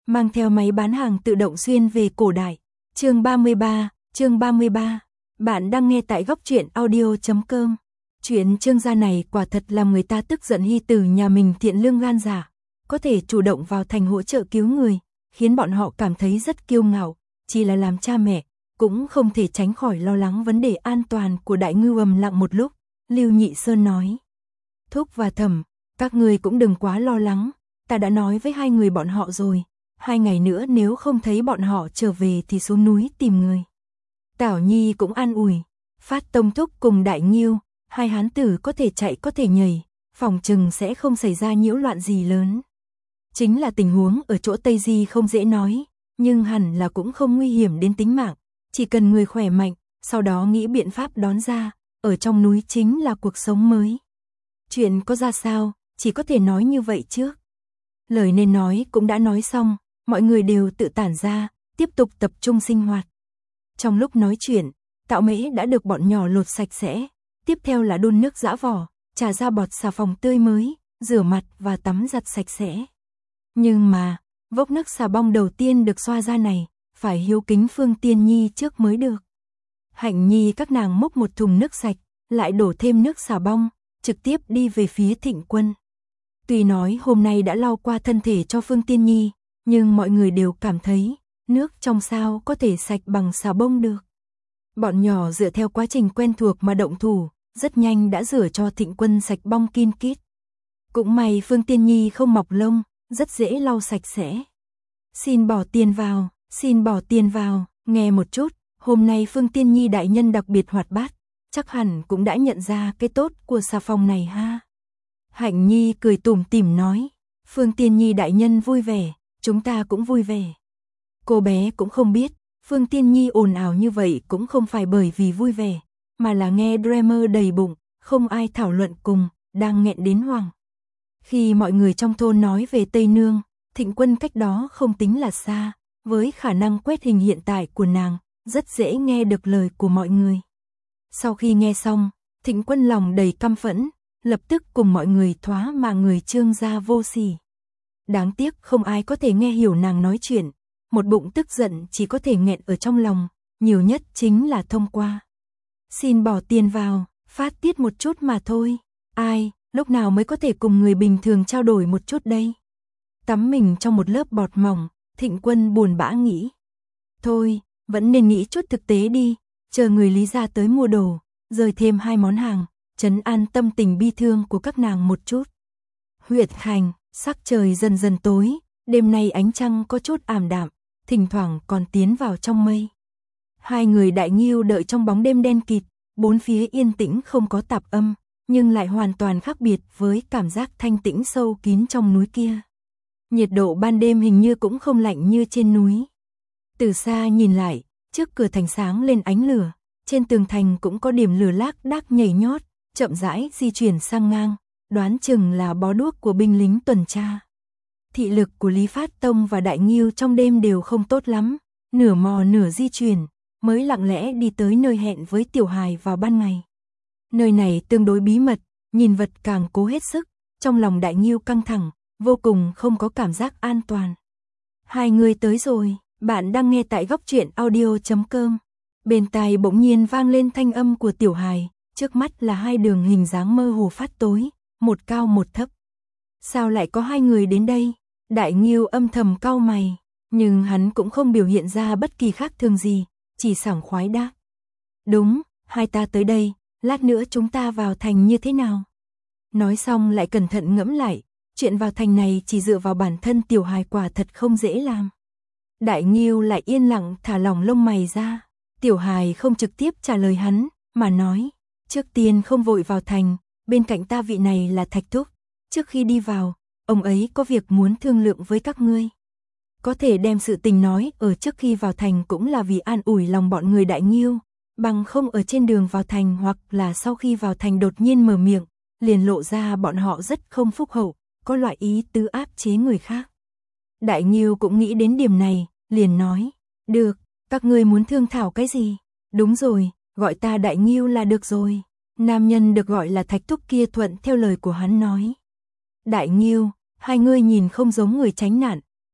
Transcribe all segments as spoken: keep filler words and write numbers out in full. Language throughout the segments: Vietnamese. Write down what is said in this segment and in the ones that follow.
mang theo máy bán hàng tự động xuyên về cổ đại. Chương ba mươi ba, chương ba mươi ba. Bạn đang nghe tại góc truyện audio chấm com. Chuyện Trương gia này quả thật làm người ta tức giận. Hy Tử nhà mình thiện lương gan dạ, có thể chủ động vào thành hỗ trợ cứu người, khiến bọn họ cảm thấy rất kiêu ngạo. Chỉ là làm cha mẹ, cũng không thể tránh khỏi lo lắng vấn đề an toàn của Đại Ngưu. Ầm lặng một lúc, Lưu Nhị Sơn nói: Thúc và Thẩm, các người cũng đừng quá lo lắng, ta đã nói với hai người bọn họ rồi, hai ngày nữa nếu không thấy bọn họ trở về thì xuống núi tìm người. Tảo Nhi cũng an ủi: Phát Tông thúc cùng Đại Ngưu, hai hán tử có thể chạy có thể nhảy, phòng chừng sẽ không xảy ra nhiễu loạn gì lớn. Chính là tình huống ở chỗ Tây Di không dễ nói, nhưng hẳn là cũng không nguy hiểm đến tính mạng, chỉ cần người khỏe mạnh, sau đó nghĩ biện pháp đón ra, ở trong núi chính là cuộc sống mới. Chuyện có ra sao, chỉ có thể nói như vậy trước. Lời nên nói cũng đã nói xong, mọi người đều tự tản ra, tiếp tục tập trung sinh hoạt. Trong lúc nói chuyện, Tạo Mễ đã được bọn nhỏ lột sạch sẽ, tiếp theo là đun nước giã vỏ, trà ra bọt xà phòng tươi mới, rửa mặt và tắm giặt sạch sẽ. Nhưng mà, vốc nước xà bông đầu tiên được xoa ra này, phải hiếu kính Phương Tiên Nhi trước mới được. Hạnh Nhi các nàng múc một thùng nước sạch, lại đổ thêm nước xà bông, trực tiếp đi về phía Thịnh Quân. Tuy nói hôm nay đã lau qua thân thể cho Phương Tiên Nhi, nhưng mọi người đều cảm thấy, nước trong sao có thể sạch bằng xà bông được. Bọn nhỏ dựa theo quá trình quen thuộc mà động thủ, rất nhanh đã rửa cho Thịnh Quân sạch bong kin kít. Cũng may Phương Tiên Nhi không mọc lông, rất dễ lau sạch sẽ. Xin bỏ tiền vào, xin bỏ tiền vào, nghe một chút, hôm nay Phương Tiên Nhi đại nhân đặc biệt hoạt bát, chắc hẳn cũng đã nhận ra cái tốt của xà phòng này ha. Hạnh Nhi cười tủm tỉm nói: Phương Tiên Nhi đại nhân vui vẻ, chúng ta cũng vui vẻ. Cô bé cũng không biết, Phương Tiên Nhi ồn ào như vậy cũng không phải bởi vì vui vẻ, mà là nghe Dreamer đầy bụng, không ai thảo luận cùng, đang nghẹn đến hoảng. Khi mọi người trong thôn nói về Tây Nương, Thịnh Quân cách đó không tính là xa, với khả năng quét hình hiện tại của nàng, rất dễ nghe được lời của mọi người. Sau khi nghe xong, Thịnh Quân lòng đầy căm phẫn, lập tức cùng mọi người thoá mà người Trương gia vô sỉ. Đáng tiếc không ai có thể nghe hiểu nàng nói chuyện, một bụng tức giận chỉ có thể nghẹn ở trong lòng, nhiều nhất chính là thông qua. Xin bỏ tiền vào, phát tiết một chút mà thôi, ai, lúc nào mới có thể cùng người bình thường trao đổi một chút đây. Tắm mình trong một lớp bọt mỏng, Thịnh Quân buồn bã nghĩ. Thôi, vẫn nên nghĩ chút thực tế đi, chờ người Lý gia tới mua đồ, rời thêm hai món hàng, trấn an tâm tình bi thương của các nàng một chút. Huyệt Hành, sắc trời dần dần tối, đêm nay ánh trăng có chút ảm đạm, thỉnh thoảng còn tiến vào trong mây. Hai người Đại Ngưu đợi trong bóng đêm đen kịt, bốn phía yên tĩnh không có tạp âm, nhưng lại hoàn toàn khác biệt với cảm giác thanh tĩnh sâu kín trong núi kia. Nhiệt độ ban đêm hình như cũng không lạnh như trên núi. Từ xa nhìn lại, trước cửa thành sáng lên ánh lửa, trên tường thành cũng có điểm lửa lác đác nhảy nhót, chậm rãi di chuyển sang ngang, đoán chừng là bó đuốc của binh lính tuần tra. Thị lực của Lý Phát Tông và Đại Ngưu trong đêm đều không tốt lắm, nửa mò nửa di chuyển, mới lặng lẽ đi tới nơi hẹn với Tiểu Hài vào ban ngày. Nơi này tương đối bí mật, nhìn vật càng cố hết sức, trong lòng Đại Ngưu căng thẳng, vô cùng không có cảm giác an toàn. Hai người tới rồi, bạn đang nghe tại góc truyện audio chấm com. Bên tai bỗng nhiên vang lên thanh âm của Tiểu Hài, trước mắt là hai đường hình dáng mơ hồ phát tối, một cao một thấp. Sao lại có hai người đến đây? Đại Ngưu âm thầm cau mày, nhưng hắn cũng không biểu hiện ra bất kỳ khác thường gì, chỉ sảng khoái đáp. Đúng, hai ta tới đây, lát nữa chúng ta vào thành như thế nào? Nói xong lại cẩn thận ngẫm lại, chuyện vào thành này chỉ dựa vào bản thân Tiểu Hài quả thật không dễ làm. Đại Ngưu lại yên lặng thả lỏng lông mày ra, Tiểu Hài không trực tiếp trả lời hắn, mà nói, trước tiên không vội vào thành, bên cạnh ta vị này là Thạch Thúc, trước khi đi vào, ông ấy có việc muốn thương lượng với các ngươi. Có thể đem sự tình nói ở trước khi vào thành cũng là vì an ủi lòng bọn người Đại Ngưu, bằng không ở trên đường vào thành hoặc là sau khi vào thành đột nhiên mở miệng, liền lộ ra bọn họ rất không phúc hậu, có loại ý tứ áp chế người khác. Đại Ngưu cũng nghĩ đến điểm này, liền nói, được, các ngươi muốn thương thảo cái gì? Đúng rồi, gọi ta Đại Ngưu là được rồi. Nam nhân được gọi là Thạch Thúc kia thuận theo lời của hắn nói. Đại Ngưu, hai ngươi nhìn không giống người tránh nạn,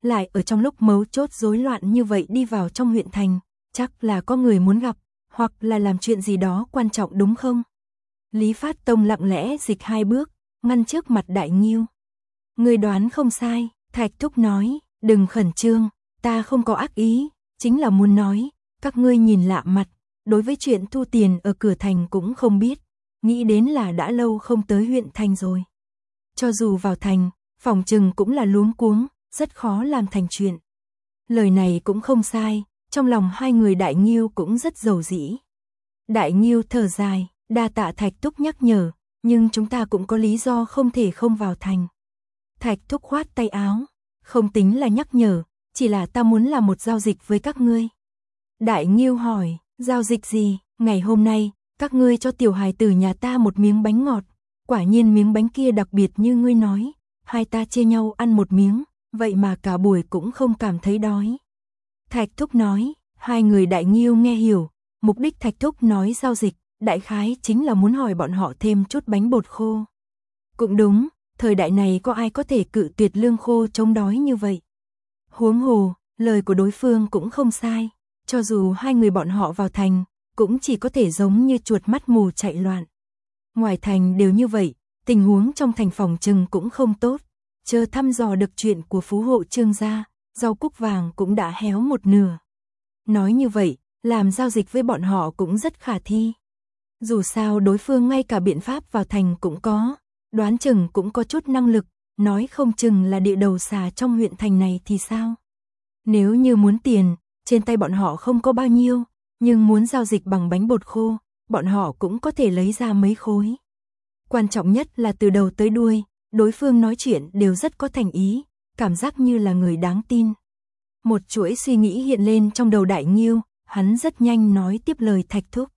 lại ở trong lúc mấu chốt rối loạn như vậy đi vào trong huyện thành, chắc là có người muốn gặp, hoặc là làm chuyện gì đó quan trọng đúng không? Lý Phát Tông lặng lẽ dịch hai bước, ngăn trước mặt Đại Ngưu. Người đoán không sai, Thạch Thúc nói, đừng khẩn trương, ta không có ác ý, chính là muốn nói, các ngươi nhìn lạ mặt, đối với chuyện thu tiền ở cửa thành cũng không biết, nghĩ đến là đã lâu không tới huyện thành rồi. Cho dù vào thành, phòng trừng cũng là luống cuống, rất khó làm thành chuyện. Lời này cũng không sai, trong lòng hai người Đại Ngưu cũng rất dầu dĩ. Đại Ngưu thở dài, đa tạ Thạch Thúc nhắc nhở, nhưng chúng ta cũng có lý do không thể không vào thành. Thạch Thúc khoát tay áo, không tính là nhắc nhở, chỉ là ta muốn làm một giao dịch với các ngươi. Đại Ngưu hỏi, giao dịch gì? Ngày hôm nay, các ngươi cho tiểu hài tử nhà ta một miếng bánh ngọt, quả nhiên miếng bánh kia đặc biệt như ngươi nói, hai ta chia nhau ăn một miếng, vậy mà cả buổi cũng không cảm thấy đói. Thạch Thúc nói, hai người Đại Ngưu nghe hiểu, mục đích Thạch Thúc nói giao dịch, đại khái chính là muốn hỏi bọn họ thêm chút bánh bột khô. Cũng đúng, thời đại này có ai có thể cự tuyệt lương khô chống đói như vậy. Huống hồ, lời của đối phương cũng không sai, cho dù hai người bọn họ vào thành, cũng chỉ có thể giống như chuột mắt mù chạy loạn. Ngoài thành đều như vậy, tình huống trong thành phòng trừng cũng không tốt, chờ thăm dò được chuyện của phú hộ Trương gia, rau cúc vàng cũng đã héo một nửa. Nói như vậy, làm giao dịch với bọn họ cũng rất khả thi. Dù sao đối phương ngay cả biện pháp vào thành cũng có, đoán chừng cũng có chút năng lực, nói không chừng là địa đầu xà trong huyện thành này thì sao? Nếu như muốn tiền, trên tay bọn họ không có bao nhiêu, nhưng muốn giao dịch bằng bánh bột khô, bọn họ cũng có thể lấy ra mấy khối. Quan trọng nhất là từ đầu tới đuôi, đối phương nói chuyện đều rất có thành ý, cảm giác như là người đáng tin. Một chuỗi suy nghĩ hiện lên trong đầu Đại Ngưu, hắn rất nhanh nói tiếp lời Thạch Thúc.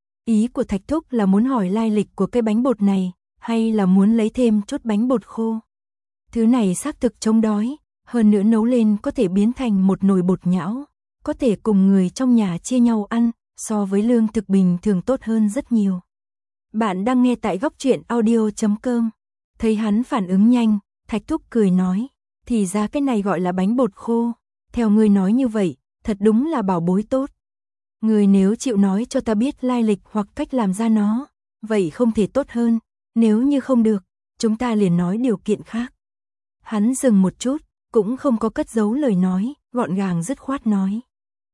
Ý của Thạch Thúc là muốn hỏi lai lịch của cái bánh bột này, hay là muốn lấy thêm chút bánh bột khô. Thứ này xác thực chống đói, hơn nữa nấu lên có thể biến thành một nồi bột nhão, có thể cùng người trong nhà chia nhau ăn, so với lương thực bình thường tốt hơn rất nhiều. Bạn đang nghe tại góc truyện audio chấm com. Thấy hắn phản ứng nhanh, Thạch Thúc cười nói, thì ra cái này gọi là bánh bột khô, theo ngươi nói như vậy, thật đúng là bảo bối tốt. Ngươi nếu chịu nói cho ta biết lai lịch hoặc cách làm ra nó, vậy không thể tốt hơn, nếu như không được, chúng ta liền nói điều kiện khác. Hắn dừng một chút, cũng không có cất giấu lời nói, gọn gàng dứt khoát nói.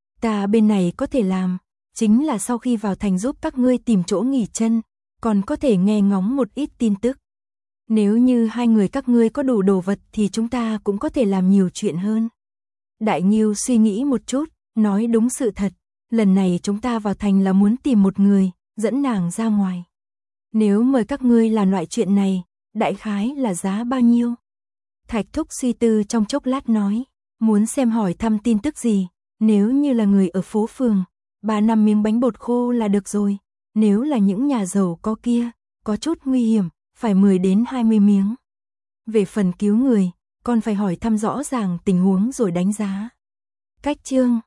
Ta bên này có thể làm, chính là sau khi vào thành giúp các ngươi tìm chỗ nghỉ chân, còn có thể nghe ngóng một ít tin tức. Nếu như hai người các ngươi có đủ đồ vật thì chúng ta cũng có thể làm nhiều chuyện hơn. Đại Ngưu suy nghĩ một chút, nói đúng sự thật, lần này chúng ta vào thành là muốn tìm một người, dẫn nàng ra ngoài. Nếu mời các ngươi làm loại chuyện này, đại khái là giá bao nhiêu? Thạch Thúc suy tư trong chốc lát nói, muốn xem hỏi thăm tin tức gì, nếu như là người ở phố phường, ba năm miếng bánh bột khô là được rồi, nếu là những nhà giàu có kia, có chút nguy hiểm, phải mười đến hai mươi miếng. Về phần cứu người, còn phải hỏi thăm rõ ràng tình huống rồi đánh giá. Cách chương